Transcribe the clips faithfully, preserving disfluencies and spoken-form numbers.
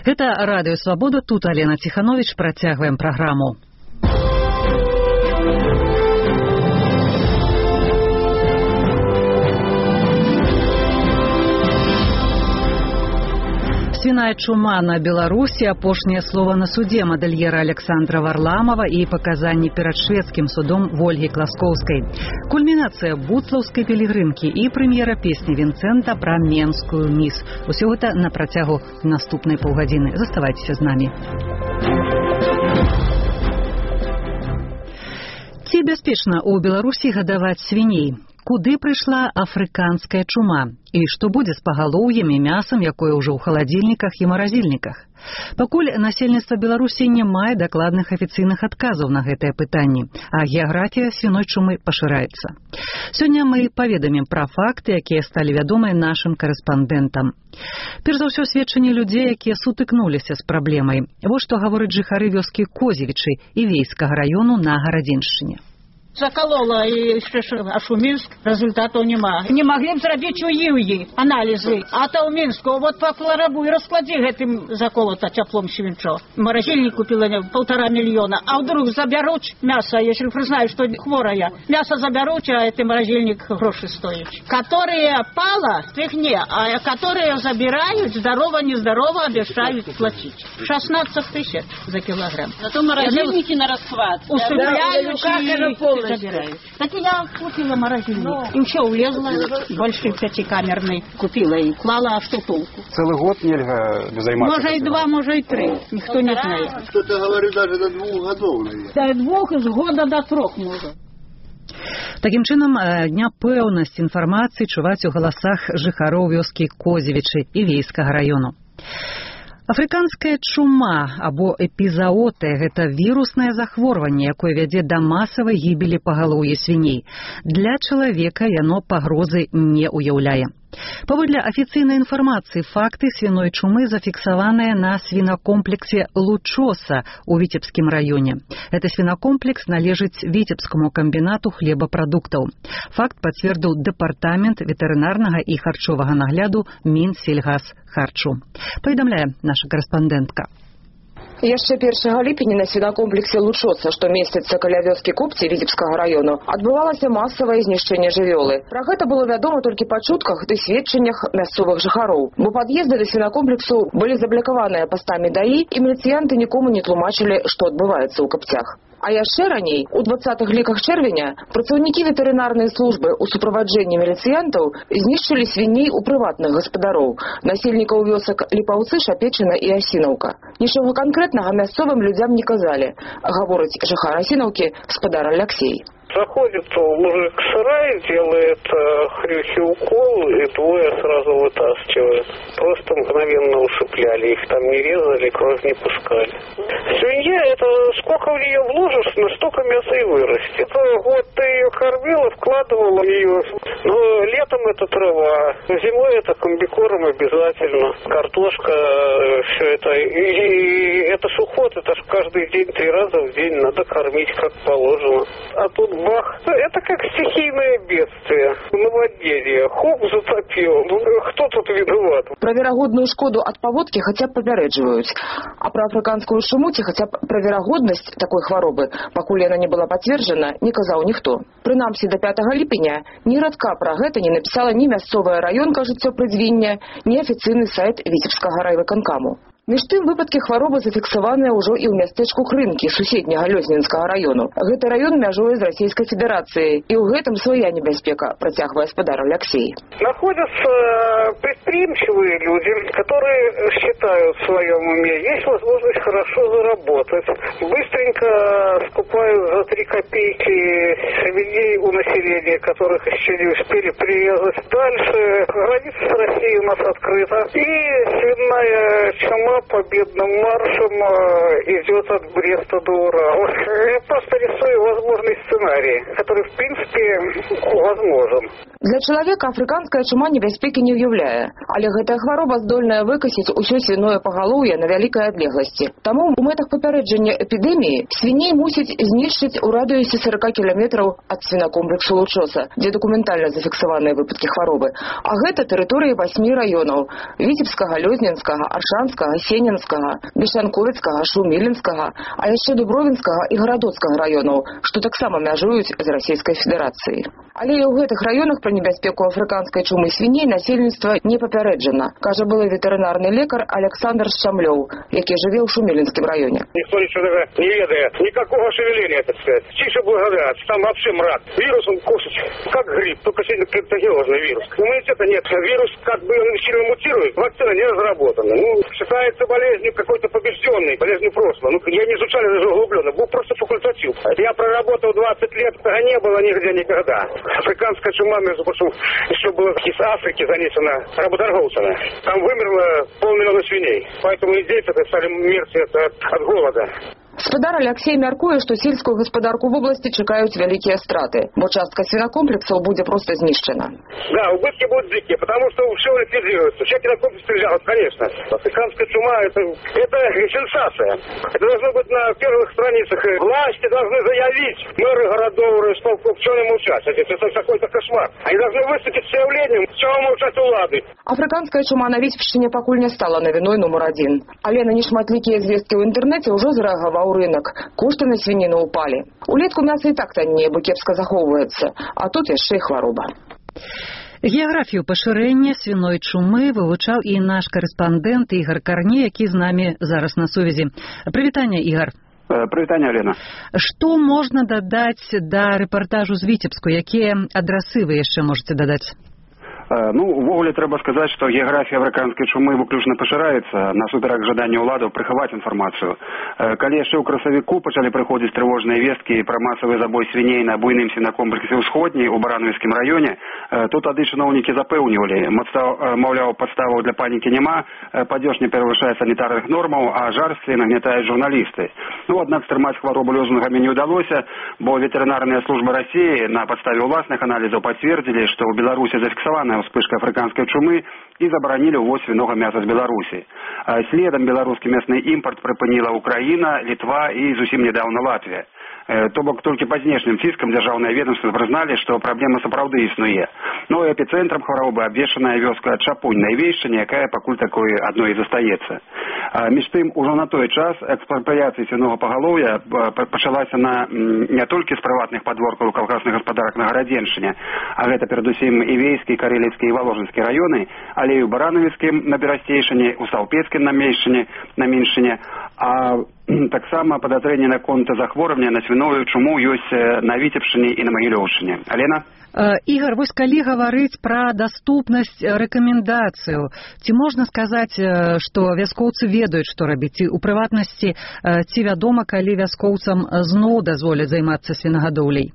Гэта Радыё Свабода, тут Алена Ціханович, працягваем праграму. Свиная чума на Беларусі, апошняе слова на суде мадэльера Александра Варламова і паказанні перад шведскім судом Вольгі Класкоўскай. Кульмінацыя бутлаўскай пілігрымкі і прэм'ера песні Вінцэнта пра менскую міс. Усё гэта на працягу наступнай паўгадзіны. Заставайцеся з намі. Ці бяспечна ў Беларусі гадаваць свіней? Куды прыйшла афрыканская чума? І што будзе з пагалоўямі, мясам, якое ўжо ў халадзільніках і маразільніках? Пакуль насельніцтва Беларусі не мае дакладных афіцыйных адказаў на гэтыя пытанні, а геаграфія свіной чумы пашыраецца. Сёння мы паведамім пра факты, якія сталі вядомыя нашым карэспандэнтам. Перш за ўсё сведчанні людзей, якія сутыкнуліся з праблемай. Вось што гавораць жыхары вёскі Козевічы і Вейскага раёну на Гарадзеншчыне. Заколола і ще аж у Мінск, результату нема. Не могли б зробити у Євії аналізи. А то у Мінську, от по флорабу і розкладі гэтым заколота теплом свинцо. Морозильник купила полтора миллиона. А вдруг заберуть мясо, если признают, что хворая. Мясо заберут, а это морозильник гроши стоит. Которые пало, их не. А которые забирают, здорово-нездорово обещают платить. шестнадцать тысяч за килограмм. Зато морозильники на расхват. Усыпляют. Забирают. Так я купила морозильник. Но... И еще улезла, большой пятикамерный. Купила и клала, а что толку? Целый год нельзя заниматься? Может и два, может и три. Никто не знает. Кто-то говорит даже до двух годов, наверное. До двух, из года до трех может. Такім чынам, няпэўнасць інфармацыі чуваць у галасах жыхароў вёскі Козевічы і Вейскага раёну. Афрыканская чума або эпізаоты – гэта віруснае захворванне, якое вядзе да масавай гібелі пагалоўя свіней. Для чалавека яно пагрозы не ўяўляе. Паводле афіцыйнай інфармацыі, факты свіной чумы зафіксаваныя на свінакомплексе Лучоса ў Віцебскім раёне. Гэты свінакомплекс належыць Віцебскаму камбінату хлебапрадуктаў. Факт пацвердзіў дэпартамент ветэрынарнага і харчовага нагляду Мінсельгасхарчу. Паведамляе наша карэспандэнтка. Яшчэ першага ліпеня на свінакомплексе Лучоса, што месціцца каля вёскі Купці Віцебскага раёну, адбывалася масавае знішчэнне жывёлы. Пра гэта было вядома толькі па чутках ды сведчаннях мясцовых жыхароў, бо пад'езды да свінакомплексу былі заблакаваныя пастамі даі, і міліцыянты нікому не тлумачылі, што адбываецца ў Капцях. А яшчэ раней, у дваццатых ліках чэрвеня, працаўнікі ветэрынарнай службы ў суправаджэнні міліцыянтаў знішчылі свіней у прыватных гаспадароў, насельнікаў вёсак Ліпаўцы, Шапечына і Асінаўка. Нічога канкрэтнага мясцовым людзям не казалі, гаворыць жыхар Асінаўкі спадар Алексей. Заходит мужик в сарай, делает э, хрюхи укол, и двое сразу вытаскивают. Просто мгновенно усыпляли. Их там не резали, кровь не пускали. Свинья, это сколько в нее вложишь, настолько мясо и вырастет. Вот ты ее кормила, вкладывала ее. Но летом это трава, зимой это комбикорм обязательно. Картошка, все это. И, и это ж уход, это ж каждый день, три раза в день надо кормить как положено. А тут бах. Это как стихийное бедствие. Наводнение. Хоп, затопил. Ну, кто тут виноват? Про верагодную шкоду ад паводкі хаця б папярэджваюць. А пра афрыканскую чуму ці хаця б пра верагоднасць такой хваробы, пакуль яна не была пацверджана, не казаў ніхто. Прынамсі, да пятага ліпеня ні радка пра гэта не напісала ні мясцовая раёнка жыццёпрадзвіння, ні афіцыйны сайт Віцебскага райвыканкаму. Між тым, выпадкі хваробы зафіксаваныя ўжо і ў мястэчку Хрынкі суседняга Лёзнінскага раёну. Гэты раён мяжуе з Расійскай Федэрацыяй, і ў гэтым свая небяспека, працягвае спадар Алексей. Находятся предприимчивые люди, которые считают в своем уме, есть возможность хорошо заработать. Быстренько скупают за три копейки свиней у населения, которых еще не успели прирезать. Дальше граница с Россией у нас открыта. И свиная чума победным маршем идет от Бреста до Урала. Я просто рисую возможный сценарий, который в принципе возможен. Для чалавека афрыканская чума небяспекі не ўяўляе, але гэтая хвароба здольная выкасіць усё свіное пагалоўе на вялікай адлегласці. Таму у мэтах папярэджання эпідэміі свіней мусіць знішчыць у радыусе сорок кіламетраў ад свінакомплексу Лучоса, дзе дакументальна зафіксаваныя выпадкі хваробы. А гэта тэрыторыі васьмі раёнаў – Віцебскага, Лёзнінскага, Аршанскага, Сенінскага, Бешанковіцкага, Шумілінскага, а яшчэ Дубровінскага і Гарадоцкага раёнаў, што таксама мяжуюць з Расійскай Федэрацыяй. Але і ў гэтых раёнах пра небяспеку афрыканскай чумы свіней насельніцтва не папярэджана, кажа былы ветэрынарны лекар Александр Шчамлёў, які жыве ў Шумілінскім раёне. Никто ничего не ведает, никакого шевеления, так сказать. Тише благодарят, там вообще мрак. Вирус он кушать, как грипп, только сильно контагиозный вирус. Иммунитета нет, вирус как бы он сильно мутирует, вакцина не разработана. Ну, считается болезнью какой-то побежденной, болезнью прошлого. Ну, я не изучал даже углубленно, был просто факультатив. Я проработал двадцать лет, этого не было нигде никогда. Африканская чума, между прочим, еще была из Африки занесена работорговцами. Там вымерло полмиллиона свиней. Поэтому и здесь это стали мерцы от, от голода. Гаспадар Алексей мяркуе, што сельскую гаспадарку в области чакаюць вялікія страты, бо частка свинокомплексаў будзе просто знішчана. Да, убытки будут дикие, потому что все ликвидируется. Все кинокомплексы лежат, конечно. Африканская чума это, это сенсация. Это должно быть на первых страницах. Власти должны заявить, мэры городов, райисполков, в чем молчать. Это, это какой-то кошмар. Они должны выступить с заявлением, в чем молчать улады. Афрыканская чума на Віцебшчыне пакуль не стала навіной нумар адзін. Але на нешматлікія звесткі ў інтэрнэце ўжо зарэагаваў рынок. Кошты на свініну упали. Улетку мяса і так таннее, бо кепска захоўваецца. А тут яшчэ і хвароба. Геаграфію пашырэння свіной чумы вывучаў і наш карэспандэнт Ігар Карне, які з намі зараз на сувязі. Прывітанне, Ігар. Прывітанне, Алена. Што можна дадаць да рэпартажу з Віцебску? Якія адрасы вы яшчэ можаце дадаць? Ну, увогуле трэба сказаць, што геаграфія афрыканскай чумы выключна пашыраецца насуперак жаданню ўладаў прыхаваць інфармацыю. Калі яшчэ ў красавіку пачалі прыходзіць трывожныя весткі пра масавы забой свіней на буйным свінакомплексе ўсходняй у Барановіцкім раёне, то тады чыноўнікі запэўнівалі, маўляў, падставаў для панікі няма, падзеж не перавышае санітарных нормаў, а жарстве нагнятаюць журналісты. Ну, аднак стрымаць хваробу лёзунгамі не ўдалося, бо ветэрынарная служба Расіі на падставе ўласных аналізаў пацвердзілі, што ў Беларусі зафіксавана вспышка афрыканскай чумы і забаранілі ўвоз свінога мяса з Беларусі. Следам беларускі мясны імпарт прыпыніла Украіна, Літва і зусім нядаўна Латвія. То бок толькі па знешнім ціскам дзяржаўныя ведомствы прызналі, што праблема сапраўды існуе. Ну і эпіцэнтрам хваробы абвешчаная вёска Чапунь на Івейшчыне, якая пакуль такой адной і застаецца. Між тым, ужо на той час экспрапрыяцыя свінога пагалоўя пачалася на не толькі з прыватных падворкаў калгасных гаспадарак на Гарадзеншчыне, а гэта перадусім Івейскі, Карэліцкі і Валожынскі раёны, але і ў Барановіцкім на Берасцейшчыне, у Саўпецкім на Мельшчыне, на Меншчыне, а таксама падазрэнне наконт захворвання на свіную чуму ёсць на Віцебшчыне і на Магілёўшчыне. Алена? Ігар, вось калі гаварыць пра даступнасць рэкамендацыю, ці можна сказаць, што вяскоўцы ведаюць, што рабіць? У прыватнасці, ці вядома, калі вяскоўцам зноў дазволяць займацца свінагадоўляй?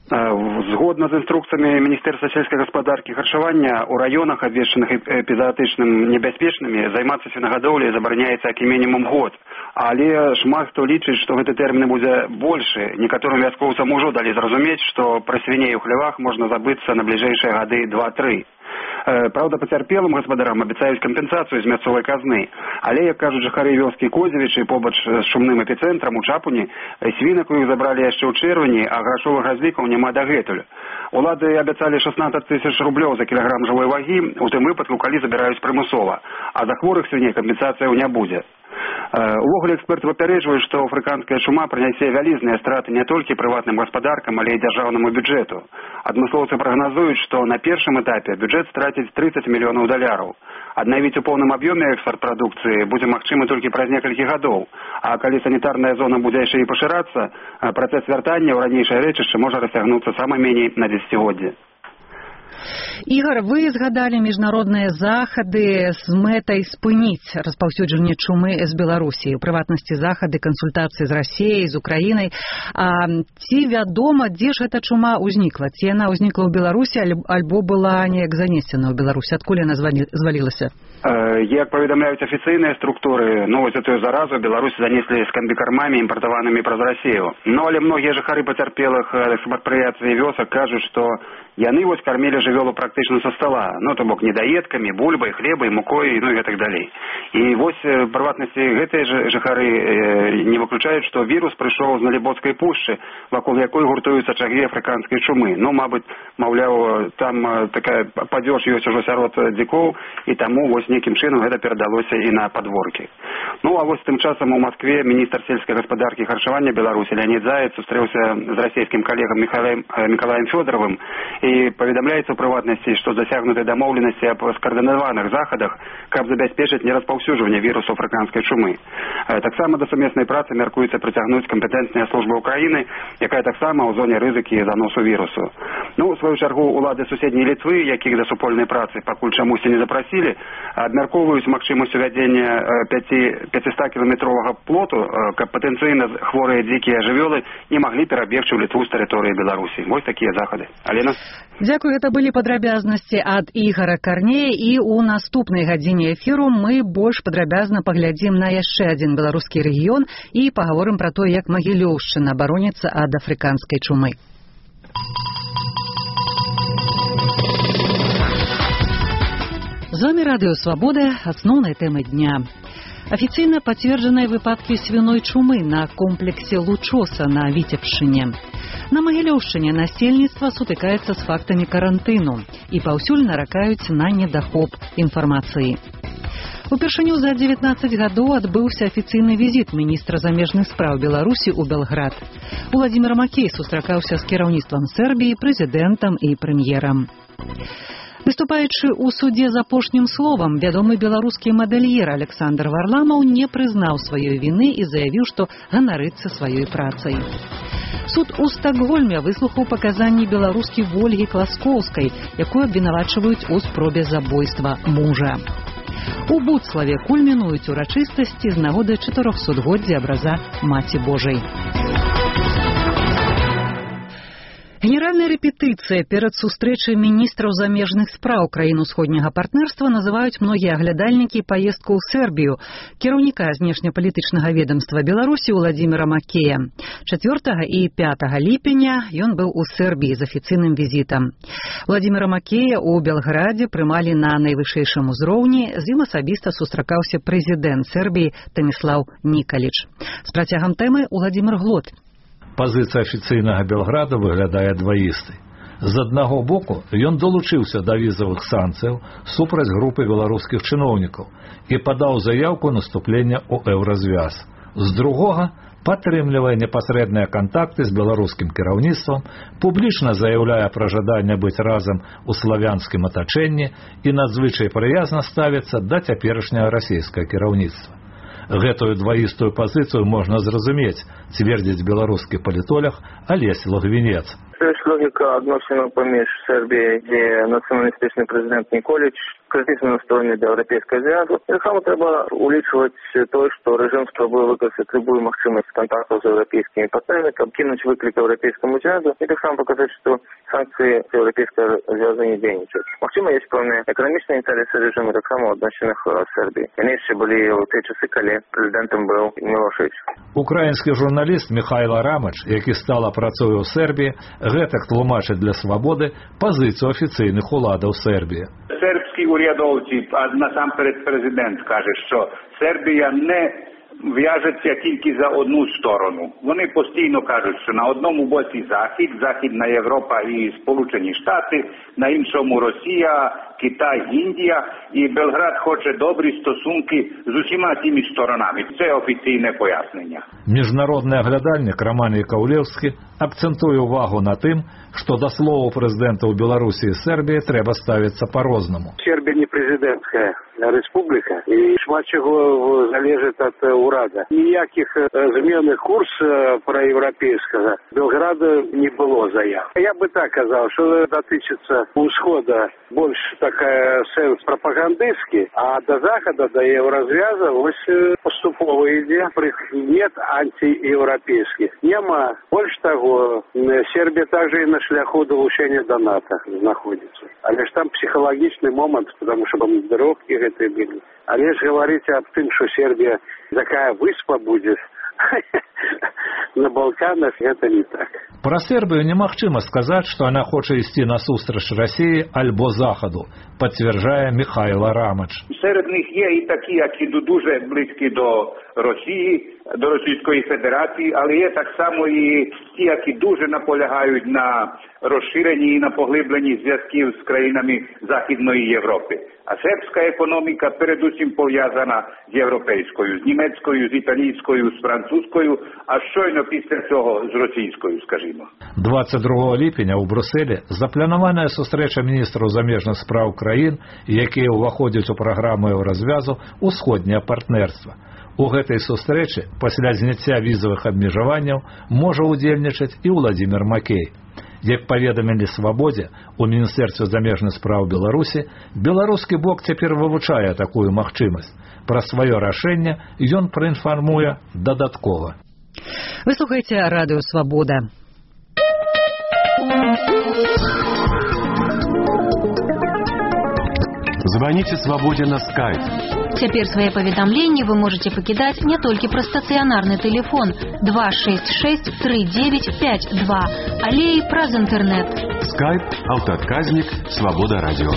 Згодна з інструкцыямі Міністэрства сельскай гаспадаркі і харчавання, у раёнах, абвешчаных эпізаатычным небяспечнымі, займацца свінагадоўляй забараняецца як мінімум год. Але шмат хто лічыць, што гэты тэрмін будзе большы. Некаторым вяскоўцам ужо далі зразумець, што пра свіней у хлявах можна забыцца на бліжэйшыя гады два-тры. Праўда, пацярпелым гаспадарам абяцаюць кампенсацыю з мясцовай казны. Але, як кажуць жыхары вёскі Козевічы, побач з шумным эпіцэнтрам у Чапуні, свінак у іх забралі яшчэ ў чэрвені, а грашовых разлікаў няма дагэтуль. Улады абяцалі шаснаццаць тысяч рублёў за кілаграм жывой вагі, у тым выпадку, калі забіраюць прымусова, а за хворых свіней кампенсацыяў не будзе. Увогуле эксперты папярэджваюць, што афрыканская чума прынясе вялізныя страты не толькі прыватным гаспадаркам, але і дзяржаўнаму бюджэту. Адмыслоўцы прагназуюць, што на першым этапе бюджэт страціць трыццаць мільёнаў даляраў. Аднавіць у поўным аб'ёме экспарт прадукцыі будзе магчымы толькі праз некалькі гадоў, а калі санітарная зона будзе яшчэ і пашырацца, працэс вяртання ў ранейшае рэчышча можа расцягнуцца сама меней на дзесяцігоддзе. Ігар, вы згадалі міжнародныя захады з мэтай спыніць распаўсюджанне чумы з Беларусі, у прыватнасці захады, кансультацыі з Расіяй, з Украінай. А ці вядома, дзе ж эта чума ўзнікла? Ці яна ўзнікла ў Беларусі, альбо была неяк занесена ў Беларусі? Адкуль яна звалілася? Як паведамляюць афіцыйныя структуры, ну вось этую заразу Беларусі занеслі з камбікармамі, імпартаванымі праз Расію. Ну, але многія жыхары пацярпелых экспрапрыяцыі вёсак кажуць, што яны вось кармілі жывёл жывёлу практычна са стала, ну то бок недаедкамі, бульбай, хлебай, мукой, ну і так далей. І вось прыватнасці гэтыя ж жыхары э, не выключаюць, што вірус прыйшоў з Налібоцкай пушчы, вакол якой гуртуюцца чагі афрыканскай чумы. Ну, мабыць, маўляў, там такая падзеж ёсць ужо сярод дзікоў, і таму вось нейкім чынам гэта перадалося і на падворкі. Ну, а вось тым часам у Маскве міністр сельскай гаспадаркі і харчавання Беларусі Леонид Заяц сустрэўся з расійскім калегам Михаилом, Миколаем Фёдоровым і паведамляецца ў прыватнасці, што дасягнуты дамоўленасці аб скаардынаваных захадах, каб забяспечыць нераспаўсюджванне вірусу афрыканскай чумы. Таксама да сумеснай працы мяркуецца прыцягнуць кампетэнтныя службы Украіны, якая таксама ў зоне рызыкі заносу вірусу. Ну, у сваю чаргу, улады суседняй Літвы, якіх да супольнай працы пакуль чамусьці не запрасілі, абмяркоўваюць магчымасць увядзення пяцістакіламетровага плоту, каб патэнцыйна хворыя дзікія жывёлы не маглі перабегчы ў Літву з тэрыторыі Беларусі. Вось такія захады. Алена? Дзякую, гэта былі падрабязнасці ад Ігара Карнея, і ў наступнай гадзіне эфіру мы больш падрабязна паглядзім на яшчэ адзін беларускі рэгіён і пагаворым пра тое, як Магілёўшчына абароніцца ад афрыканскай чумы. З вами Радыё Свабода, асноўнай тэмы дня. Официально подтвержденные выпадки свиной чумы на комплексе Лучоса на Витебшине. На Магілёўшчыне насельніцтва сутыкаецца з фактамі карантыну і паўсюль наракаюць на недахоп інфармацыі. Упершыню за дзевятнаццаць гадоў адбыўся афіцыйны візіт міністра замежных спраў Беларусі ў Белград. Уладзімір Макей сустракаўся з кіраўніцтвам Сербіі, прэзідэнтам і прэм'ерам. Выступаючы ў судзе з апошнім словам, вядомы беларускі мадэльер Александр Варламаў не прызнаў сваёй віны і заявіў, што ганарыцца сваёй працай. Суд у Стакгольме выслухаў паказанні беларускі Вольгі Класкоўскай, якую абвінавачваюць у спробе забойства мужа. У Буцлаве кульмінуюць урачыстасці з нагоды чатырохсотгоддзя абраза Маці Божай. Генеральная рэпетыцыя перад сустрэчай міністраў замежных спраў краін усходняга партнерства называюць многія аглядальнікі паездку ў Сербію кіраўніка знешнепалітычнага ведомства Беларусі Уладзіміра Макея. чацвёртага і пятага ліпеня ён быў у Сербіі з афіцыйным візітам. Уладзіміра Макея ў Белградзе прымалі на найвышэйшым узроўні, з ім асабіста сустракаўся прэзідэнт Сербіі Томислав Николич. З працягам тэмы Уладзімір Глот. Пазіцыя афіцыйнага Белграда выглядае дваістай. З аднаго боку, ён долучыўся да візавых санкцыяў супраць групы беларускіх чыноўнікаў і падаў заяўку наступлення ў еўразвяз. З другога, падтрымлівае непасрэдныя кантакты з беларускім кіраўніцтвам, публічна заяўляе пра жаданне быць разам у славянскім атачэнні і надзвычай прыязна ставіцца да цяперашняга расійскага кіраўніцтва. Гэтую дваістую пазіцыю можна зразумець, цвердзіць беларускі палітолог Алесь Лагвінец. Ёсць логіка адносінаў паміж Сербіяй, дзе нацыяналістычны прэзідэнт Николич крытычна настроены да еўрапейскага звязу. І таксама трэба улічваць тое, што рэжым спрабуе выкарыстаць любую магчымасць кантактаў з еўрапейскімі партнёрамі, каб кінуць выклік еўрапейскаму звязу і таксама паказаць, што санкцыі еўрапейскага звязу не дзейнічаюць. Магчыма, ёсць пэўныя эканамічныя інтарэсы рэжыму таксама ў адносінах Сербіі. Яны яшчэ былі ў тыя часы, калі прэзідэнтам быў Мілошевіч. Украінскі журналіст Михайло Рамач, які стала працуе ў Сербіі, гэтак тлумачыць для Свабоды пазіцыю афіцыйных уладаў Сербіі. Сербські урядовці, а насамперед президент каже, що Сербія не в'яжеться тільки за одну сторону. Вони постійно кажуть, що на одному боці Захід, Західна Європа і Сполучені Штати, на іншому Росія, Китай, Індія, і Белград хоче добрі стосунки з усіма тими сторонами. Це офіційне пояснення. Міжнародний оглядальник Роман Яковлевський акцентує увагу на тим, що до слова президента у Білорусі і Сербії треба ставитися по-розному. Сербія не президентська республіка, і шмат чого залежить від урада. Ніяких змін курсу проєвропейського Белграда не було заяв. Я би так казав, що дотичиться Усходу більш такая сенс пропагандистський, а до Заходу, до єврозв'язу ось поступово йде. Нет антиєвропейських. Нема. Більш того, Сербія також і на шляху долучення до НАТО знаходиться. Але ж там психологічний момент, тому що бомбардировки гэты были. Але ж говорить об тым, что Сербия такая выспа будет, На Балканах это не так. Пра Сербію немагчыма сказаць, што яна хоча ісці насустрач Расіі альбо Захаду, пацвярджае Михайло Рамач. Серед них є і такі, які дуже близькі до Росії, до Російської Федерації, але є так само і ті, які дуже наполягають на розширенні і на поглибленні зв'язків з країнами Західної Європи. А сербська економіка передусім пов'язана з європейською, з німецькою, з італійською, з французькою, а щойно після цього з російською, скажімо. двадцять другого ліпеня у Брюсселі запланаваная сустрэча міністраў замежных спраў краін, якія ўваходзяць у праграму еўразвязу «Усходняе партнерства». У гэтай сустрэчы пасля зняцця візавых абмежаванняў можа ўдзельнічаць і Владзімір Макей. Як паведамілі «Свабодзе», у Міністэрстве замежных спраў Беларусі беларускі бок цяпер вывучае такую магчымасць. Пра сваё рашэнне ён праінфармуе дадаткова. Вы слухаеце радыё «Свабода». Звоните «Свободе» на скайп. Теперь свои поведомления вы можете покидать не только про стационарный телефон два шесть шесть три девять пять два, але и праз интернет. Скайп, аўтаадказнік, «Свобода радио».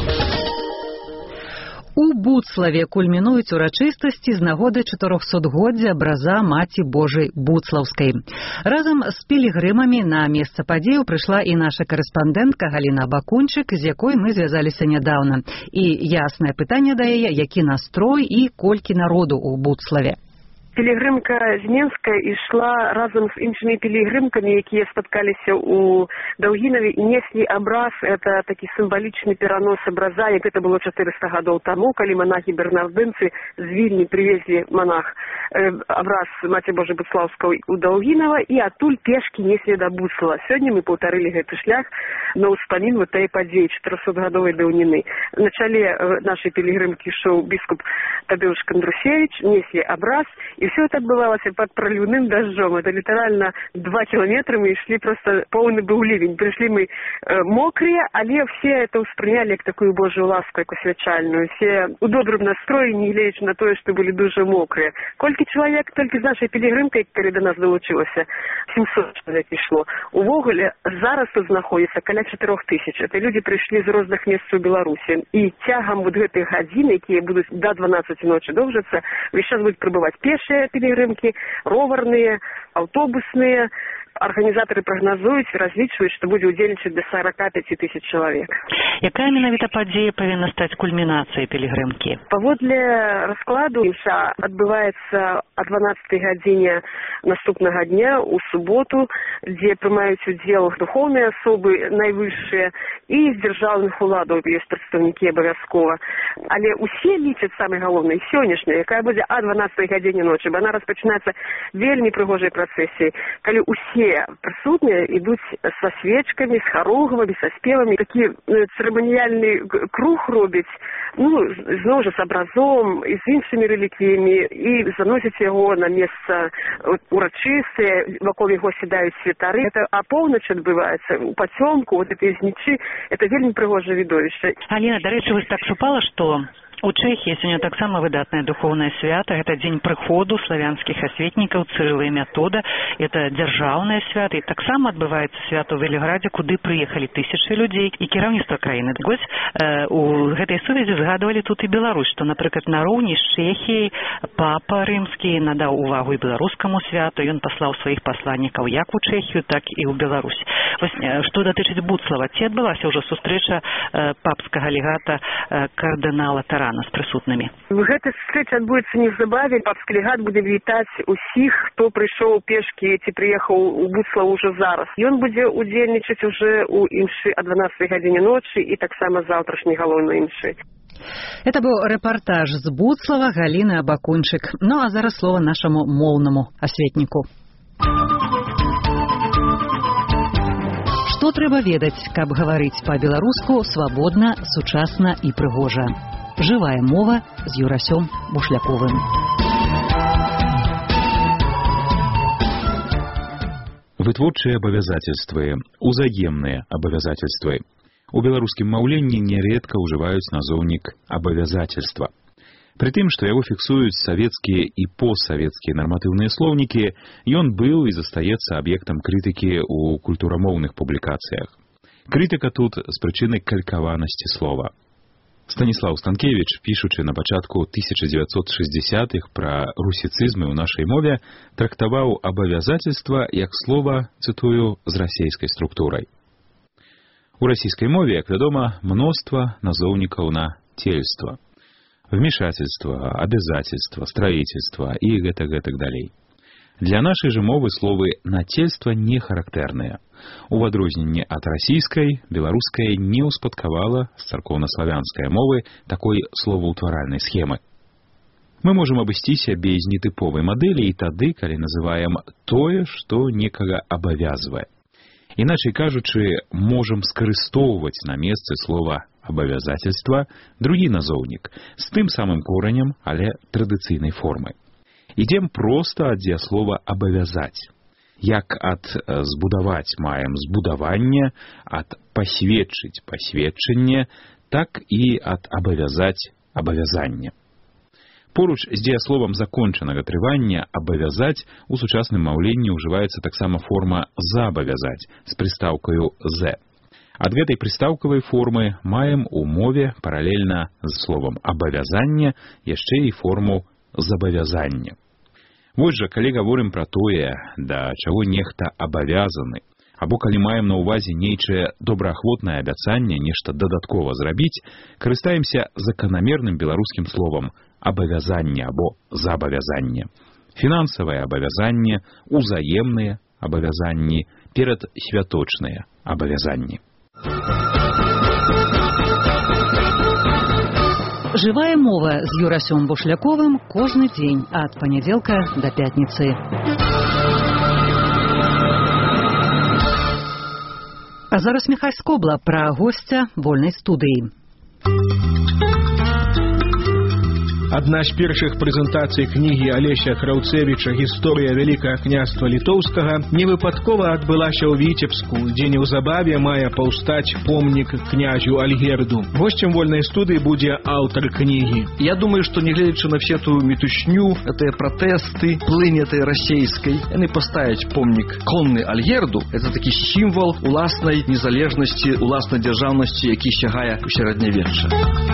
У Буцлаве кульмінуюць урачыстасці з нагоды чатырохсотгоддзя абраза Маці Божай Буцлаўскай. Разам з пілігрымамі на месца падзею прыйшла і наша карэспандэнтка Галіна Абакунчык, з якой мы звязаліся нядаўна. І яснае пытанне да яе, які настрой і колькі народу ў Буцлаве. Пілігрымка з Менска ішла разам з іншымі пілігрымкамі, якія спаткаліся ў Даўгінаве і неслі абраз. Это такі сімвалічны перанос абраза, як гэта было чатырыста гадоў таму, калі манахі-бернардынцы з Вільні привезлі монах э, абраз Маці Божай Буцлаўскай у Даўгінава і адтуль пешкі неслі да Буцлава. Сёння мы паўтарылі гэты шлях на ўспамін вот той падзеі чатырохсотгадовай даўніны. На чале нашай пілігрымкі ішоў біскуп Тадеуш Кандрусевич, неслі абраз. И все это отбывалось под проливным дождем. Это литерально два километра мы шли, просто полный был ливень. Пришли мы э, мокрые, але все это восприняли как такую Божью ласку, как освячальную. Все у добрым настроем, не глядячи на то, что были дуже мокрые. Кольки человек только из нашей пилигримки, который до нас долучился, семьсот человек шло. Увогуле, зараз тут находится каля четырех тысяч. Это люди пришли из разных мест у Беларуси. И тягом вот гэтых годин, которые будут до дванадцати ночи довжиться, сейчас будут прибывать пешие пілігрымкі, роварныя, аўтобусныя. Арганізатары прагназуюць, разлічваюць, што будзе ўдзельнічаць да сорок пять тысяч чалавек. Якая менавіта падзея павінна стаць кульмінацыяй пілігрымкі? Паводле раскладу імша адбываецца о дванаццатай гадзіне наступнага дня у суботу, дзе прымаюць удзел духоўныя асобы найвышшыя і з дзяржаўных уладаў ёсць прадстаўнікі абавязкова. Але усе лічаць самае галоўнае сённяшняя, якая будзе о дванаццатай гадзіне ночы, бо она распачынаецца вельмі прыгожай працэсіяй, калі усе присутные идут со свечками, с хоругвами, со спевами. Такие церемониальный круг робить, ну, знову ж, с образом, и с іншими реликвиями, и заносить его на место урочистые, вокруг его седают святары. Это о полночь отбывается, у потемку, вот это изничи, это вельмі прыгожае відовішча. Аліна, дарэчы, вось так супала, што у Чэхіі сёння таксама выдатнае духоўнае свята. Гэта дзень прыходу славянскіх асветнікаў Цырыла і Метода. Это дзяржаўнае свята. І таксама адбываецца свята ў Веліградзе, куды прыехалі тысячы людзей і кіраўніцтва краіны. Вось э, у гэтай сувязі згадвалі тут і Беларусь, што, напрыклад, нароўні з Чэхіяй папа рымскі надаў увагу і беларускаму святу. Ён паслаў сваіх пасланнікаў як у Чэхію, так і ў Беларусь. Вось, э, што датычыць Буцлава, ці адбылася ўжо сустрэча э, папскага легата э, кардынала Тарана з прысутнымі? Гэта сустрэча адбудзецца неўзабаве. Папскі легат будзе вітаць усіх, хто прыйшоў пешкі ці прыехаў у Буцлав ужо зараз. Ён будзе удзельнічаць уже у імшы о дванаццатай гадзіне ночы і таксама заўтрашняй галоўнай імшы. Это был репортаж з Буцлава Галины Абакунчык. Ну а зараз слово нашему моўнаму асветніку. Што трэба ведаць, каб гаварыць па-беларуску свабодна, сучасна і прыгожа? Жывая мова з Юрасём Бушляковым. Вытворчыя абавязательствы, узаемныя абавязательствы. У беларускім маўленні нярэдка ўжываюць назоўнік абавязательства. Пры тым, што яго фіксуюць савецкія і постсавецкія нарматыўныя слоўнікі, ён быў і застаецца аб'ектам крытыкі ў культурамоўных публікацыях. Крытыка тут з прычыны калькаванасці слова. Станіслаў Станкевіч, пішучы на пачатку тысяча дзевяцьсот шэсцідзясятых пра русіцызмы ў нашай мове, трактаваў абавязательства як слова, цытую, з расейскай структурай. У расійскай мове, як вядома, мноства назоўнікаў на тельства. Вмешательство, обязательство, строительство и гэтак-гэтак далей. Для нашай же мовы словы «нательство» не характэрныя. У адрозненне ад расійскай, беларуская не ўспадкавала з царкоўна-славянскай мовы такой словаўтваральнай схемы. Мы можам абысціся без нетыповай мадэлі і тады, калі называем тое, што некага абавязвае. Іначай кажучы, можам скарыстоўваць на месцы слова «абавязательства» другі назоўнік з тым самым коранем, але традыцыйнай формы. Ідзем проста ад дзеяслова «абавязаць». Як ад «збудаваць» маем «збудаванне», ад «пасведчыць» – «пасведчанне», так і ад «абавязаць» – «абавязанне». Поруч з дзеясловам закончанага трывання «абавязаць» у сучасным маўленні ўжываецца таксама форма «забавязаць» з прыстаўкаю «з». Ад гэтай прыстаўкавай формы маем у мове паралельна з словам «абавязанне» яшчэ і форму «забавязання». Вось жа, калі гаворым пра тое, да чаго нехта абавязаны, або калі маем на ўвазе нейчае добраахвотнае абяцанне нешта дадаткова зрабіць, карыстаемся заканамерным беларускім словам «абавязанне» або «забавязанне». Фінансавае абавязанне, узаемныя абавязанні, перадсвяточныя абавязанні. Жывая мова з Юрасём Бушляковым кожны дзень ад панядзелка да пятніцы. А зараз Міхась Скобла пра госця вольнай студыі. Адна з першых прэзентацый кнігі Алеся Краўцэвіча «Гісторыя Вялікага княства Літоўскага» невыпадкова адбылася ў Віцебску, дзе неўзабаве мае паўстаць помнік князю Альгерду. Госцем вольнай студыі будзе аўтар кнігі. Я думаю, што негледзячы на всю эту мітушню, гэтыя пратэсты, плынь этой расейскай, яны паставяць помнік конны Альгерду. Это такі сімвал уласнай незалежнасці, уласнай дзяржаўнасці, які сягае ў сярэднявечча.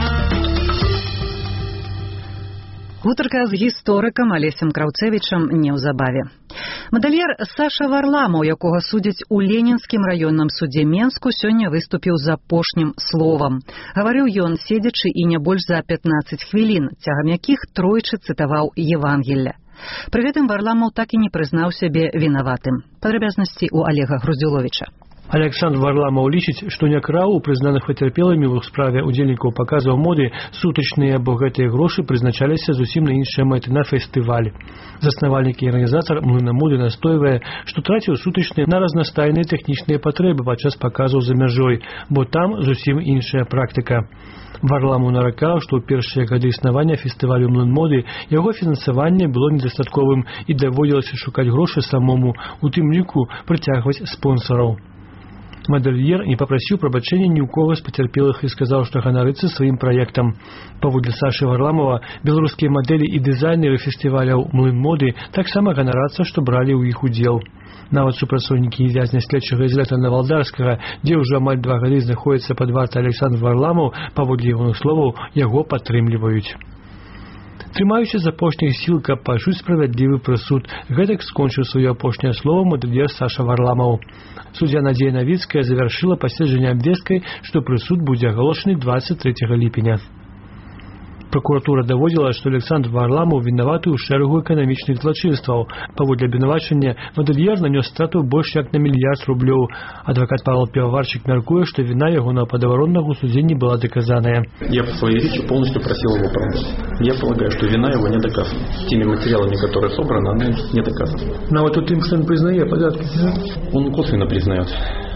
Гутарка з гісторыкам Алесем Краўцэвічам неўзабаве. Мадальер Саша Варламаў, якога судзяць у Ленінскім раённым судзе Менску, сёння выступіў з апошнім словам. Гаварыў ён седзячы і не больш за пятнаццаць хвілін, цягам якіх тройчы цытаваў Евангелле. Пры гэтым Варламаў так і не прызнаў сябе вінаватым. Падрабязнасці ў Олега Груздзюловіча. Александр Варламаў лічыць, што не краў у прызнаных пацярпелымі ў справе удзельнікаў паказаў моды сутачныя, бо гэтыя грошы прызначаліся зусім на іншыя мэты, на фестываль. Заснавальнік і арганізатар млына моды настойвае, што траціў сутачныя на разнастайныя тэхнічныя патрэбы падчас паказаў за мяжой, бо там зусім іншая практыка. Варламаў наракаў, што ў першыя гады існавання фестывалю млын моды яго фінансаванне было недастатковым і даводзілася шукаць грошы самому, у тым ліку прыцягваць спонсараў. Мадальер не папрасіў прабачэння ні ў кого з пацярпелых і сказаў, што ганарыцца сваім праектам. Паводле Сашы Варламова, беларускія мадэлі і дызайнеры фестываляў млын моды таксама ганарацца, што бралі ў іх удзел. Нават супрацоўнікі вязня следчага ізалятара Навалдарскага, дзе ўжо амаль два гады знаходзіцца пад вартай Александр Варламаў, паводле ягоных словаў, яго падтрымліваюць. Трымаючы з апошніх сіл, каб пачуць справядлівы прысуд, гэтак скончыў сваё апошняе слово мадальер Саша Варламаў. Суддзя Надзея Навіцкая завяршыла паседжанне абвесткай, што прысуд будзе агалошаны дваццаць трэцяга ліпеня. Прокуратура даводзіла, што Александр Варламаў вінаваты ў шэрагу эканамічных злачынстваў. Паводле абвінавачання мадальер нанёс страту больш як на мільярд рублёў. Адвокат Павел Пивоварчик мяркуе, што вина яго на падавароннага ў судзе не была доказаная. Я по своей речи полностью просил его промолчать. Я полагаю, что вина его не доказана. Теми материалами, которые собраны, она не доказана. Но вот тут им что он признает податки? Он косвенно признает.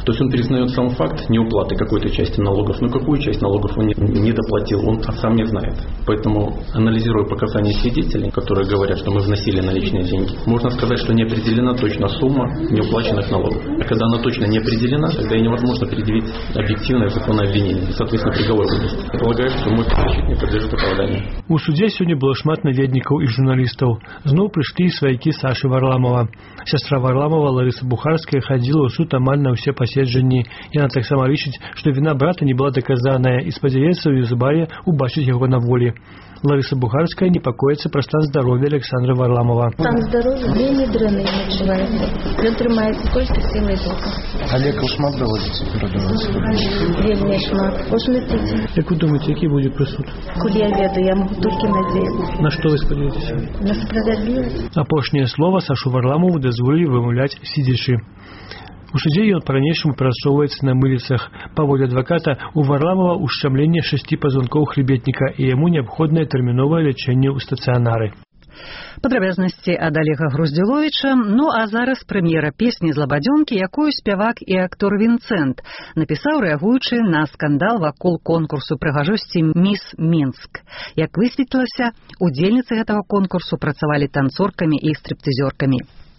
То есть он признает сам факт неуплаты какой-то части налогов, но какую часть налогов он не, не доплатил, он сам не знает. Поэтому, анализируя показания свидетелей, которые говорят, что мы вносили наличные деньги, можно сказать, что не определена точно сумма неуплаченных налогов. А когда она точно не определена, тогда и невозможно предъявить объективное законное обвинение, соответственно, приговор вынести. Я полагаю, что мой защитник подлежит оправданию. У суде сегодня было шмат наведников и журналистов. Знову пришли свояки Саши Варламова. Сестра Варламова Лариса Бухарская ходила у суд амаль на все поседжанні. Яна таксама лічыць, што віна брата не была доказаная і спадзяецца ў неўзабаве убачыць яго на волі. Лариса Бухарская непокоится про стан здоровья Александра Варламова. Стан здоровья вельмі дрэнны у чалавека. Ён трымаецца толькі сілай духа. А лекаў шмат даводзіцца перадаваць? Вельмі шмат. Кожны тыдзень. Як вы думаете, які будзе прысуд? Куль я ведаю, я могу толькі надеяться. На што вы спадзяецеся? На справядлівасць. Апошняе слово Сашу Варламову дазволілі вымаўляць сидзячы. У суде ён по-ранейшаму прасоўваецца на мыліцах. Па волі адваката, у Варламова ушчамленне шасці пазванкоў хребетніка і яму неабходнае тэрміновае лячэнне ў стацыянары. Падрабязнасці ад Олега Груздзіловіча. Ну а зараз прэм'ера песні «Злабадзёнкі», якую спявак і актор Вінцэнт напісаў, рэагуючы на скандал вакол конкурсу прыгажосці «Міс Мінск». Як высветлілася, удзельніцы гэтага конкурсу працавалі танцоркамі і стриптизеркамі.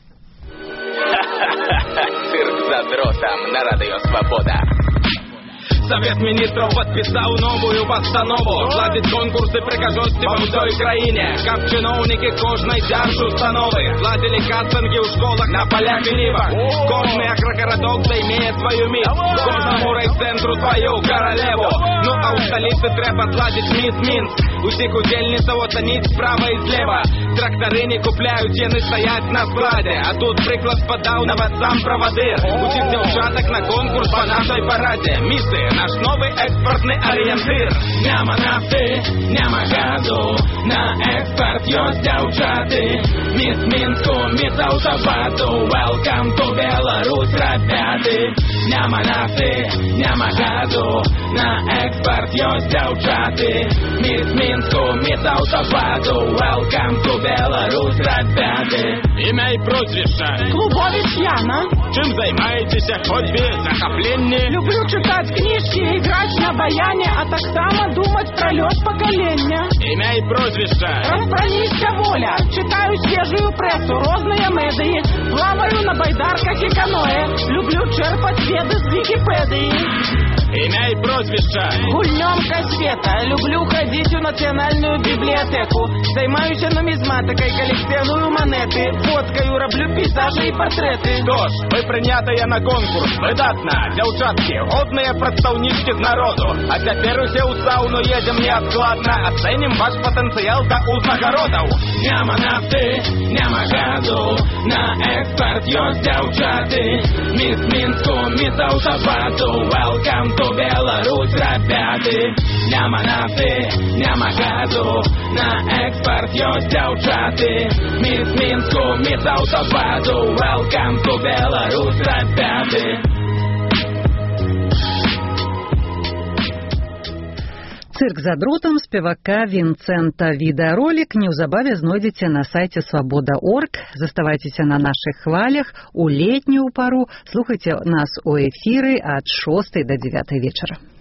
Задротом на радио «Свобода». Совет министров подписал новую постанову зладить конкурсы пригожости во всей краине. Как чиновники кожной держу установы зладили кастинги в школах на полях и нивах. Кожный агрогородок заимеет свою мисс, кожному райцентру свою королеву. Ну а у столицы треба зладить мисс Минск. Усіх удельницев оценить справа и слева. Тракторы не купляют, яны стоять на складе. А тут приклад подал на вас сам проводыр. Усіх девчаток на конкурс по нашей параде. Миссы, наш новый экспортный ориентир. Няма нафты, няма газу, на экспорт ёсць дзяўчаты. Мисс Минску, мисс Автовату, welcome to Беларусь, ребяты. Няма нафты, няма газу, на экспорт ёсць дзяўчаты. Мисс Минску, мисс Автовату, welcome to Беларусь, ребяты. Імя і прозвище. Клубович Яна. Чим займаєтеся? Хобі, захоплення? Люблю читать книжки, играть на баяне, а так само думать про лёд поколения. Імя і прозвище. Распрониська воля. Читаю свежую прессу, розные медии. Плаваю на байдарках и каноэ. Люблю черпать веды с Википедии. Імя і прозвище. Гульнёмка света. Люблю ходить в национальную библиотеку. Займаюсь нумизматикой, коллекционную монеты. Фоткаю, роблю пейзажи и портреты. Тож, ви прийнятая на конкурс. Видатна, дівчатки, одные представнички з народу. А тепер усе у сауну едем неоткладно. Оценим ваш потенциал до узнагородов. Няма нафты, няма газу, на экспорт ёсць дзяўчаты. Мисс Минску, мисс Автовату, welcome to Беларусь, ребяты. Няма нафты, няма газу, на экспорт ёсць дзяўчаты. Мисс Минску, мисс Автовату, welcome to Беларусь, ребяты. Цирк за дротом спевака Вінцэнта. Відеоролик неўзабаве знойдзеце на сайце свобода точка орг. Заставайцеся на наших хвалях у летнюю пару. Слухайте нас у эфиры от шостой до девятой вечера.